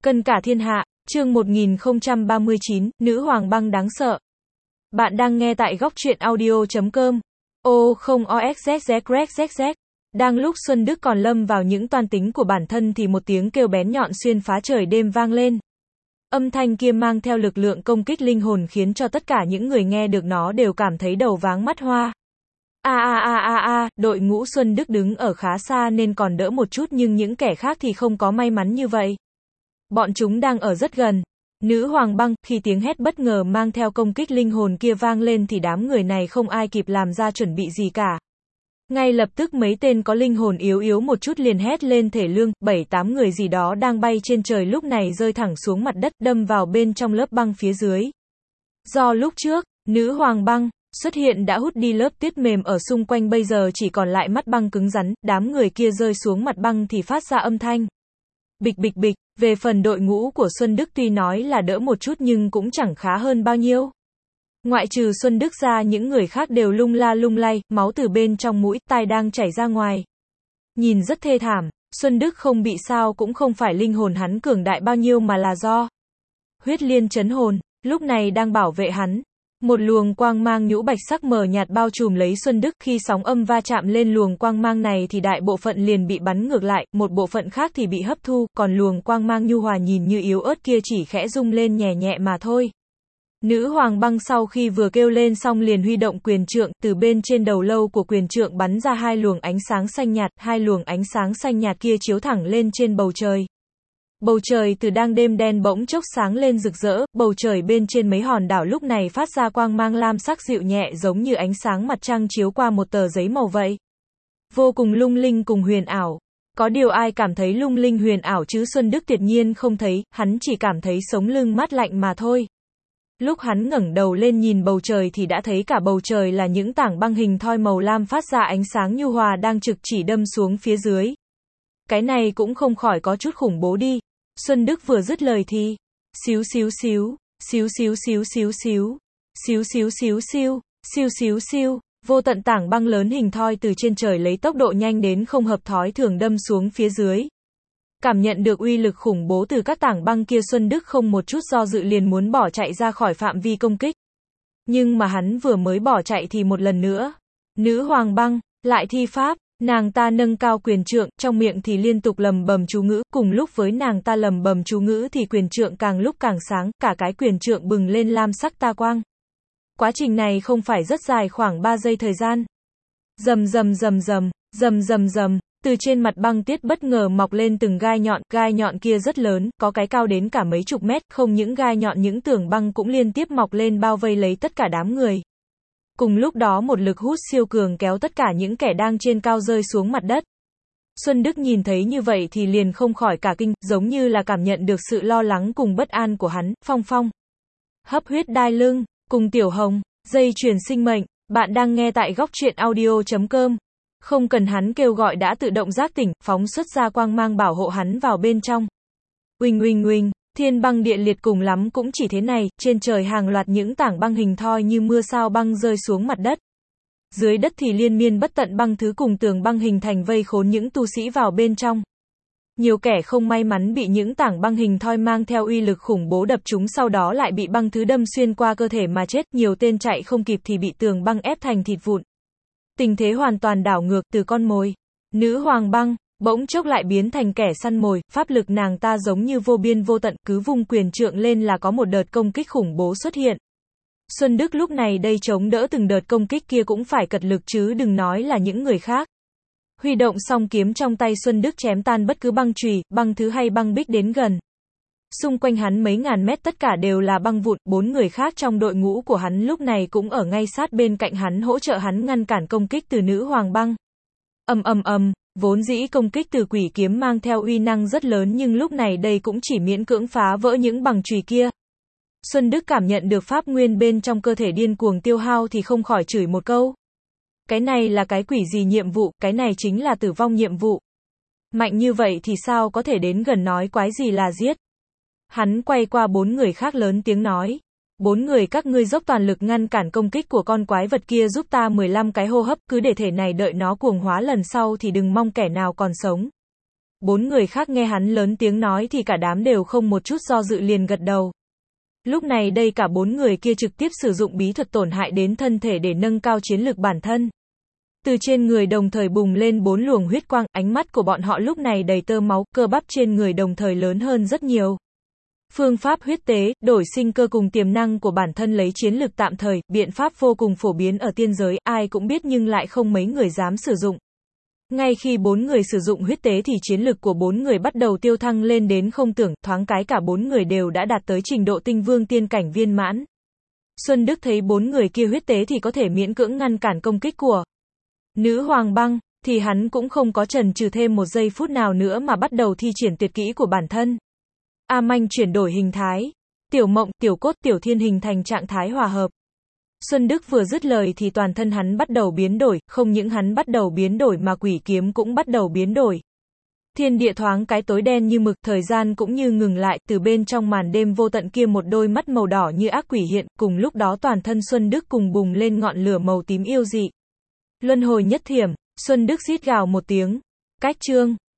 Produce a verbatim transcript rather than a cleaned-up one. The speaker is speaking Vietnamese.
Cân cả thiên hạ, chương một nghìn không trăm ba mươi chín, nữ hoàng băng đáng sợ. Bạn đang nghe tại góc truyện audio chấm com. Ô không oxzzz. Đang lúc Xuân Đức còn lâm vào những toan tính của bản thân thì một tiếng kêu bén nhọn xuyên phá trời đêm vang lên. Âm thanh kia mang theo lực lượng công kích linh hồn khiến cho tất cả những người nghe được nó đều cảm thấy đầu váng mắt hoa. A a a a a, đội ngũ Xuân Đức đứng ở khá xa nên còn đỡ một chút nhưng những kẻ khác thì không có may mắn như vậy. Bọn chúng đang ở rất gần. Nữ hoàng băng, khi tiếng hét bất ngờ mang theo công kích linh hồn kia vang lên thì đám người này không ai kịp làm ra chuẩn bị gì cả. Ngay lập tức mấy tên có linh hồn yếu yếu một chút liền hét lên thể lương, bảy tám người gì đó đang bay trên trời lúc này rơi thẳng xuống mặt đất đâm vào bên trong lớp băng phía dưới. Do lúc trước, nữ hoàng băng xuất hiện đã hút đi lớp tuyết mềm ở xung quanh bây giờ chỉ còn lại mắt băng cứng rắn, đám người kia rơi xuống mặt băng thì phát ra âm thanh. Bịch bịch bịch, về phần đội ngũ của Xuân Đức tuy nói là đỡ một chút nhưng cũng chẳng khá hơn bao nhiêu. Ngoại trừ Xuân Đức ra những người khác đều lung la lung lay, máu từ bên trong mũi, tai đang chảy ra ngoài. Nhìn rất thê thảm, Xuân Đức không bị sao cũng không phải linh hồn hắn cường đại bao nhiêu mà là do huyết liên chấn hồn, lúc này đang bảo vệ hắn. Một luồng quang mang nhũ bạch sắc mờ nhạt bao trùm lấy Xuân Đức, khi sóng âm va chạm lên luồng quang mang này thì đại bộ phận liền bị bắn ngược lại, một bộ phận khác thì bị hấp thu, còn luồng quang mang nhu hòa nhìn như yếu ớt kia chỉ khẽ rung lên nhẹ nhẹ mà thôi. Nữ hoàng băng sau khi vừa kêu lên xong liền huy động quyền trượng, từ bên trên đầu lâu của quyền trượng bắn ra hai luồng ánh sáng xanh nhạt, hai luồng ánh sáng xanh nhạt kia chiếu thẳng lên trên bầu trời. Bầu trời từ đang đêm đen bỗng chốc sáng lên rực rỡ, bầu trời bên trên mấy hòn đảo lúc này phát ra quang mang lam sắc dịu nhẹ giống như ánh sáng mặt trăng chiếu qua một tờ giấy màu vậy. Vô cùng lung linh cùng huyền ảo. Có điều ai cảm thấy lung linh huyền ảo chứ Xuân Đức tuyệt nhiên không thấy, hắn chỉ cảm thấy sống lưng mát lạnh mà thôi. Lúc hắn ngẩng đầu lên nhìn bầu trời thì đã thấy cả bầu trời là những tảng băng hình thoi màu lam phát ra ánh sáng nhu hòa đang trực chỉ đâm xuống phía dưới. Cái này cũng không khỏi có chút khủng bố đi. Xuân Đức vừa dứt lời thì xíu xíu xíu, xíu xíu xíu xíu xíu, xíu xíu xíu xíu, xíu xíu xíu, vô tận tảng băng lớn hình thoi từ trên trời lấy tốc độ nhanh đến không hợp thói thường đâm xuống phía dưới. Cảm nhận được uy lực khủng bố từ các tảng băng kia, Xuân Đức không một chút do dự liền muốn bỏ chạy ra khỏi phạm vi công kích. Nhưng mà hắn vừa mới bỏ chạy thì một lần nữa, nữ hoàng băng lại thi pháp. Nàng ta nâng cao quyền trượng, trong miệng thì liên tục lầm bầm chú ngữ, cùng lúc với nàng ta lầm bầm chú ngữ thì quyền trượng càng lúc càng sáng, cả cái quyền trượng bừng lên lam sắc ta quang. Quá trình này không phải rất dài, khoảng ba giây thời gian. Rầm rầm rầm rầm, rầm rầm rầm, từ trên mặt băng tiết bất ngờ mọc lên từng gai nhọn, gai nhọn kia rất lớn, có cái cao đến cả mấy chục mét, không những gai nhọn những tường băng cũng liên tiếp mọc lên bao vây lấy tất cả đám người. Cùng lúc đó một lực hút siêu cường kéo tất cả những kẻ đang trên cao rơi xuống mặt đất. Xuân Đức nhìn thấy như vậy thì liền không khỏi cả kinh, giống như là cảm nhận được sự lo lắng cùng bất an của hắn. Phong Phong, hấp huyết đai lưng, cùng Tiểu Hồng, dây chuyền sinh mệnh, bạn đang nghe tại góc truyện audio chấm com. Không cần hắn kêu gọi đã tự động giác tỉnh, phóng xuất ra quang mang bảo hộ hắn vào bên trong. Uỳnh uỳnh uỳnh. Thiên băng địa liệt cùng lắm cũng chỉ thế này, trên trời hàng loạt những tảng băng hình thoi như mưa sao băng rơi xuống mặt đất. Dưới đất thì liên miên bất tận băng thứ cùng tường băng hình thành vây khốn những tu sĩ vào bên trong. Nhiều kẻ không may mắn bị những tảng băng hình thoi mang theo uy lực khủng bố đập chúng, sau đó lại bị băng thứ đâm xuyên qua cơ thể mà chết, nhiều tên chạy không kịp thì bị tường băng ép thành thịt vụn. Tình thế hoàn toàn đảo ngược, từ con mồi, nữ hoàng băng bỗng chốc lại biến thành kẻ săn mồi, pháp lực nàng ta giống như vô biên vô tận, cứ vung quyền trượng lên là có một đợt công kích khủng bố xuất hiện. Xuân Đức lúc này đây chống đỡ từng đợt công kích kia cũng phải cật lực chứ đừng nói là những người khác. Huy động song kiếm trong tay, Xuân Đức chém tan bất cứ băng chùy, băng thứ hay băng bích đến gần. Xung quanh hắn mấy ngàn mét tất cả đều là băng vụn, bốn người khác trong đội ngũ của hắn lúc này cũng ở ngay sát bên cạnh hắn hỗ trợ hắn ngăn cản công kích từ nữ hoàng băng. Ầm ầm ầm. Vốn dĩ công kích từ quỷ kiếm mang theo uy năng rất lớn nhưng lúc này đây cũng chỉ miễn cưỡng phá vỡ những bằng chùy kia. Xuân Đức cảm nhận được pháp nguyên bên trong cơ thể điên cuồng tiêu hao thì không khỏi chửi một câu. Cái này là cái quỷ gì nhiệm vụ, cái này chính là tử vong nhiệm vụ. Mạnh như vậy thì sao có thể đến gần nói quái gì là giết. Hắn quay qua bốn người khác lớn tiếng nói. Bốn người các ngươi dốc toàn lực ngăn cản công kích của con quái vật kia giúp ta mười lăm cái hô hấp, cứ để thể này đợi nó cuồng hóa lần sau thì đừng mong kẻ nào còn sống. bốn người khác nghe hắn lớn tiếng nói thì cả đám đều không một chút do dự liền gật đầu. Lúc này đây cả bốn người kia trực tiếp sử dụng bí thuật tổn hại đến thân thể để nâng cao chiến lực bản thân. Từ trên người đồng thời bùng lên bốn luồng huyết quang, ánh mắt của bọn họ lúc này đầy tơ máu, cơ bắp trên người đồng thời lớn hơn rất nhiều. Phương pháp huyết tế, đổi sinh cơ cùng tiềm năng của bản thân lấy chiến lực tạm thời, biện pháp vô cùng phổ biến ở tiên giới, ai cũng biết nhưng lại không mấy người dám sử dụng. Ngay khi bốn người sử dụng huyết tế thì chiến lực của bốn người bắt đầu tiêu thăng lên đến không tưởng, thoáng cái cả bốn người đều đã đạt tới trình độ tinh vương tiên cảnh viên mãn. Xuân Đức thấy bốn người kia huyết tế thì có thể miễn cưỡng ngăn cản công kích của Nữ Hoàng Băng, thì hắn cũng không có chần chừ thêm một giây phút nào nữa mà bắt đầu thi triển tuyệt kỹ của bản thân. A Manh chuyển đổi hình thái, Tiểu Mộng, Tiểu Cốt, Tiểu Thiên hình thành trạng thái hòa hợp. Xuân Đức vừa dứt lời thì toàn thân hắn bắt đầu biến đổi, không những hắn bắt đầu biến đổi mà quỷ kiếm cũng bắt đầu biến đổi. Thiên địa thoáng cái tối đen như mực, thời gian cũng như ngừng lại, từ bên trong màn đêm vô tận kia một đôi mắt màu đỏ như ác quỷ hiện, cùng lúc đó toàn thân Xuân Đức cùng bùng lên ngọn lửa màu tím yêu dị. Luân hồi nhất thiểm, Xuân Đức rít gào một tiếng. Cách chương